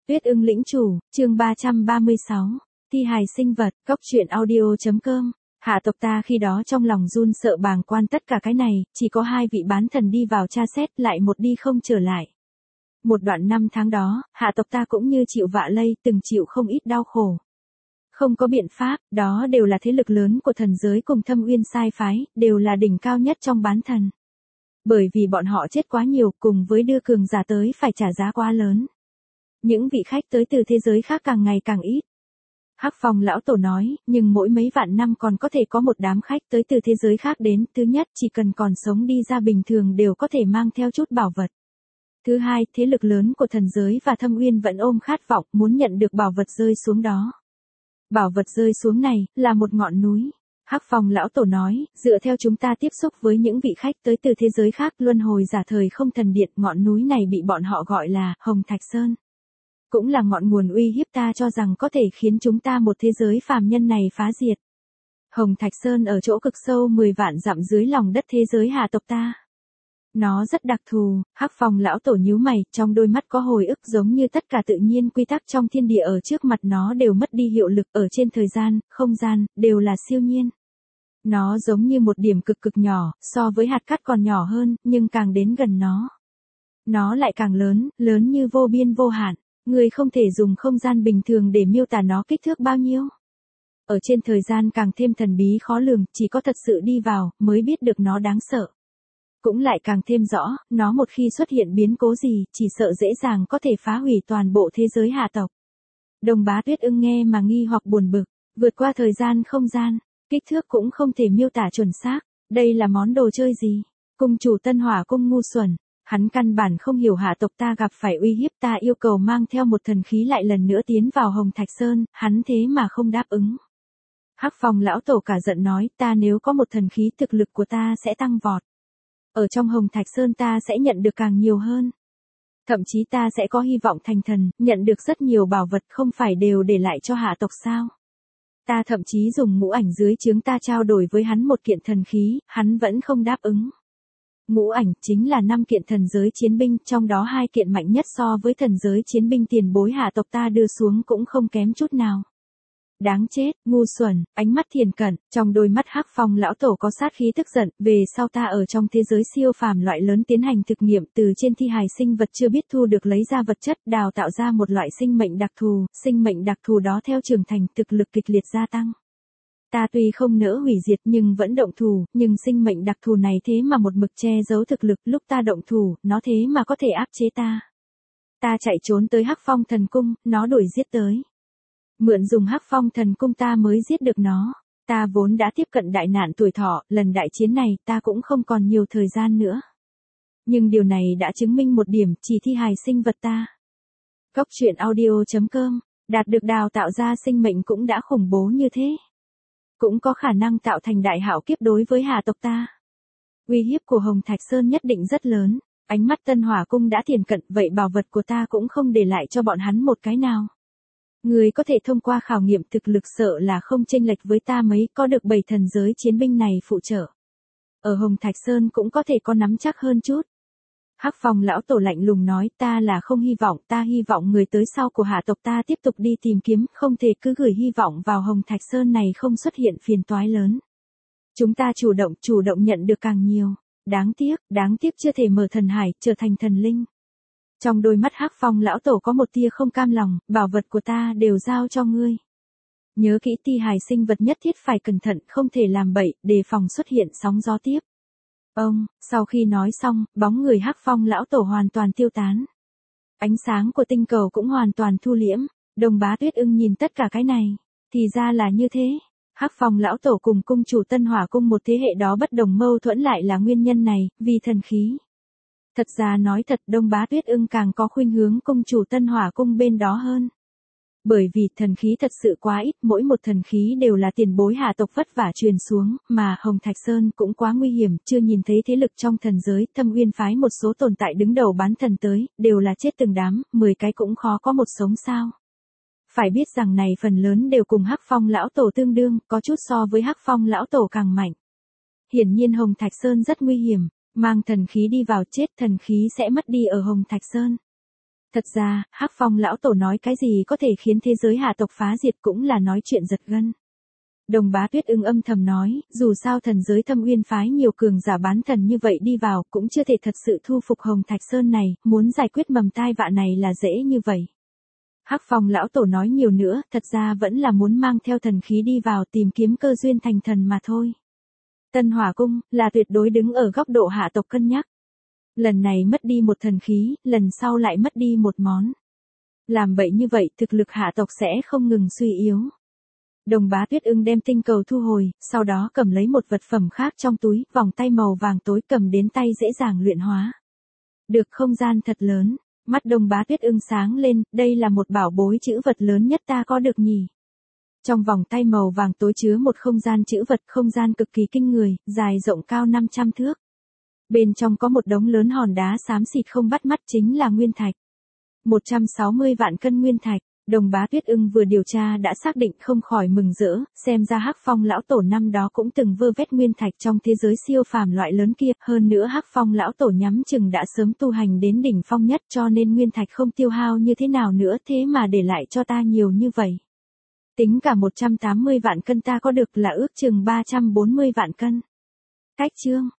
Tuyết ưng lĩnh chủ, chương 336. Thi hài sinh vật, góc truyện audio.com. Hạ tộc ta khi đó trong lòng run sợ bàng quan tất cả cái này, chỉ có 2 vị bán thần đi vào tra xét lại một đi không trở lại. Một đoạn năm tháng đó, hạ tộc ta cũng như chịu vạ lây, từng chịu không ít đau khổ. Không có biện pháp, đó đều là thế lực lớn của thần giới cùng Thâm Uyên sai phái, đều là đỉnh cao nhất trong bán thần. Bởi vì bọn họ chết quá nhiều, cùng với đưa cường giả tới phải trả giá quá lớn. Những vị khách tới từ thế giới khác càng ngày càng ít. Hắc Phong lão tổ nói, nhưng mỗi mấy vạn năm còn có thể có một đám khách tới từ thế giới khác đến. Thứ nhất, chỉ cần còn sống đi ra bình thường đều có thể mang theo chút bảo vật. Thứ hai, thế lực lớn của thần giới và Thâm Uyên vẫn ôm khát vọng muốn nhận được bảo vật rơi xuống đó. Bảo vật rơi xuống này, là một ngọn núi. Hắc Phong lão tổ nói, dựa theo chúng ta tiếp xúc với những vị khách tới từ thế giới khác luân hồi giả thời không thần điện, ngọn núi này bị bọn họ gọi là Hồng Thạch Sơn. Cũng là ngọn nguồn uy hiếp ta cho rằng có thể khiến chúng ta một thế giới phàm nhân này phá diệt. Hồng Thạch Sơn ở chỗ cực sâu 10 vạn dặm dưới lòng đất thế giới hạ tộc ta. Nó rất đặc thù, Hắc Phong lão tổ nhíu mày, trong đôi mắt có hồi ức giống như tất cả tự nhiên quy tắc trong thiên địa ở trước mặt nó đều mất đi hiệu lực, ở trên thời gian, không gian, đều là siêu nhiên. Nó giống như một điểm cực cực nhỏ, so với hạt cát còn nhỏ hơn, nhưng càng đến gần nó lại càng lớn, lớn như vô biên vô hạn. Người không thể dùng không gian bình thường để miêu tả nó kích thước bao nhiêu. Ở trên thời gian càng thêm thần bí khó lường, chỉ có thật sự đi vào, mới biết được nó đáng sợ. Cũng lại càng thêm rõ, nó một khi xuất hiện biến cố gì, chỉ sợ dễ dàng có thể phá hủy toàn bộ thế giới hạ tộc. Đồng Bá Tuyết ưng nghe mà nghi hoặc buồn bực, vượt qua thời gian không gian, kích thước cũng không thể miêu tả chuẩn xác, đây là món đồ chơi gì? Cung chủ Tân Hỏa cung ngu xuẩn. Hắn căn bản không hiểu hạ tộc ta gặp phải uy hiếp, ta yêu cầu mang theo một thần khí lại lần nữa tiến vào Hồng Thạch Sơn, hắn thế mà không đáp ứng. Hắc Phong lão tổ cả giận nói, ta nếu có một thần khí thực lực của ta sẽ tăng vọt. Ở trong Hồng Thạch Sơn ta sẽ nhận được càng nhiều hơn. Thậm chí ta sẽ có hy vọng thành thần, nhận được rất nhiều bảo vật không phải đều để lại cho hạ tộc sao. Ta thậm chí dùng ngũ ảnh dưới trướng ta trao đổi với hắn một kiện thần khí, hắn vẫn không đáp ứng. Ngũ ảnh chính là 5 kiện thần giới chiến binh, trong đó 2 kiện mạnh nhất so với thần giới chiến binh tiền bối hạ tộc ta đưa xuống cũng không kém chút nào. Đáng chết, ngu xuẩn, ánh mắt thiền cận, trong đôi mắt Hắc Phong lão tổ có sát khí tức giận, về sau ta ở trong thế giới siêu phàm loại lớn tiến hành thực nghiệm, từ trên thi hài sinh vật chưa biết thu được lấy ra vật chất, đào tạo ra một loại sinh mệnh đặc thù đó theo trưởng thành thực lực kịch liệt gia tăng. Ta tuy không nỡ hủy diệt nhưng vẫn động thủ, nhưng sinh mệnh đặc thù này thế mà một mực che giấu thực lực, lúc ta động thủ, nó thế mà có thể áp chế ta. Ta chạy trốn tới Hắc Phong thần cung, nó đuổi giết tới. Mượn dùng Hắc Phong thần cung ta mới giết được nó. Ta vốn đã tiếp cận đại nạn tuổi thọ, lần đại chiến này ta cũng không còn nhiều thời gian nữa. Nhưng điều này đã chứng minh một điểm, chỉ thi hài sinh vật ta. Góc truyện audio.com, đạt được đào tạo ra sinh mệnh cũng đã khủng bố như thế. Cũng có khả năng tạo thành đại hạo kiếp đối với hạ tộc ta. Uy hiếp của Hồng Thạch Sơn nhất định rất lớn, ánh mắt Tân Hỏa cung đã thiền cận, vậy bảo vật của ta cũng không để lại cho bọn hắn một cái nào. Người có thể thông qua khảo nghiệm thực lực sợ là không chênh lệch với ta mấy, có được 7 thần giới chiến binh này phụ trợ. Ở Hồng Thạch Sơn cũng có thể có nắm chắc hơn chút. Hắc Phong lão tổ lạnh lùng nói, ta là không hy vọng, ta hy vọng người tới sau của hạ tộc ta tiếp tục đi tìm kiếm, không thể cứ gửi hy vọng vào Hồng Thạch Sơn này không xuất hiện phiền toái lớn. Chúng ta chủ động nhận được càng nhiều. Đáng tiếc chưa thể mở thần hải, trở thành thần linh. Trong đôi mắt Hắc Phong lão tổ có một tia không cam lòng, bảo vật của ta đều giao cho ngươi. Nhớ kỹ thi hài sinh vật nhất thiết phải cẩn thận, không thể làm bậy, đề phòng xuất hiện sóng gió tiếp. Sau khi nói xong, bóng người Hắc Phong lão tổ hoàn toàn tiêu tán. Ánh sáng của tinh cầu cũng hoàn toàn thu liễm, Đồng Bá Tuyết ưng nhìn tất cả cái này, thì ra là như thế. Hắc Phong lão tổ cùng cung chủ Tân Hỏa cung một thế hệ đó bất đồng mâu thuẫn lại là nguyên nhân này, vì thần khí. Thật ra nói thật, Đông Bá Tuyết ưng càng có khuynh hướng cung chủ Tân Hỏa cung bên đó hơn. Bởi vì thần khí thật sự quá ít, mỗi một thần khí đều là tiền bối hạ tộc vất vả truyền xuống, mà Hồng Thạch Sơn cũng quá nguy hiểm, chưa nhìn thấy thế lực trong thần giới, Thâm Uyên phái một số tồn tại đứng đầu bán thần tới, đều là chết từng đám, 10 cái cũng khó có một sống sao. Phải biết rằng này phần lớn đều cùng Hắc Phong lão tổ tương đương, có chút so với Hắc Phong lão tổ càng mạnh. Hiển nhiên Hồng Thạch Sơn rất nguy hiểm, mang thần khí đi vào chết, thần khí sẽ mất đi ở Hồng Thạch Sơn. Thật ra, Hắc Phong lão tổ nói cái gì có thể khiến thế giới hạ tộc phá diệt cũng là nói chuyện giật gân. Đồng Bá Tuyết Ưng âm thầm nói, dù sao thần giới Thâm Uyên phái nhiều cường giả bán thần như vậy đi vào, cũng chưa thể thật sự thu phục Hồng Thạch Sơn này, muốn giải quyết mầm tai vạ này là dễ như vậy. Hắc Phong lão tổ nói nhiều nữa, thật ra vẫn là muốn mang theo thần khí đi vào tìm kiếm cơ duyên thành thần mà thôi. Tân Hỏa Cung, là tuyệt đối đứng ở góc độ hạ tộc cân nhắc. Lần này mất đi một thần khí, lần sau lại mất đi một món. Làm bậy như vậy thực lực hạ tộc sẽ không ngừng suy yếu. Đồng Bá Tuyết Ưng đem tinh cầu thu hồi, sau đó cầm lấy một vật phẩm khác trong túi, vòng tay màu vàng tối cầm đến tay dễ dàng luyện hóa. Được không gian thật lớn, mắt Đồng Bá Tuyết Ưng sáng lên, đây là một bảo bối chữ vật lớn nhất ta có được nhỉ. Trong vòng tay màu vàng tối chứa một không gian chữ vật, không gian cực kỳ kinh người, dài rộng cao 500 thước. Bên trong có một đống lớn hòn đá xám xịt không bắt mắt chính là nguyên thạch. 160 vạn cân nguyên thạch. Đồng Bá Tuyết Ưng vừa điều tra đã xác định không khỏi mừng rỡ, xem ra Hắc Phong lão tổ năm đó cũng từng vơ vét nguyên thạch trong thế giới siêu phàm loại lớn kia, hơn nữa Hắc Phong lão tổ nhắm chừng đã sớm tu hành đến đỉnh phong nhất cho nên nguyên thạch không tiêu hao như thế nào nữa thế mà để lại cho ta nhiều như vậy. Tính cả 180 vạn cân ta có được là ước chừng 340 vạn cân. Cách chương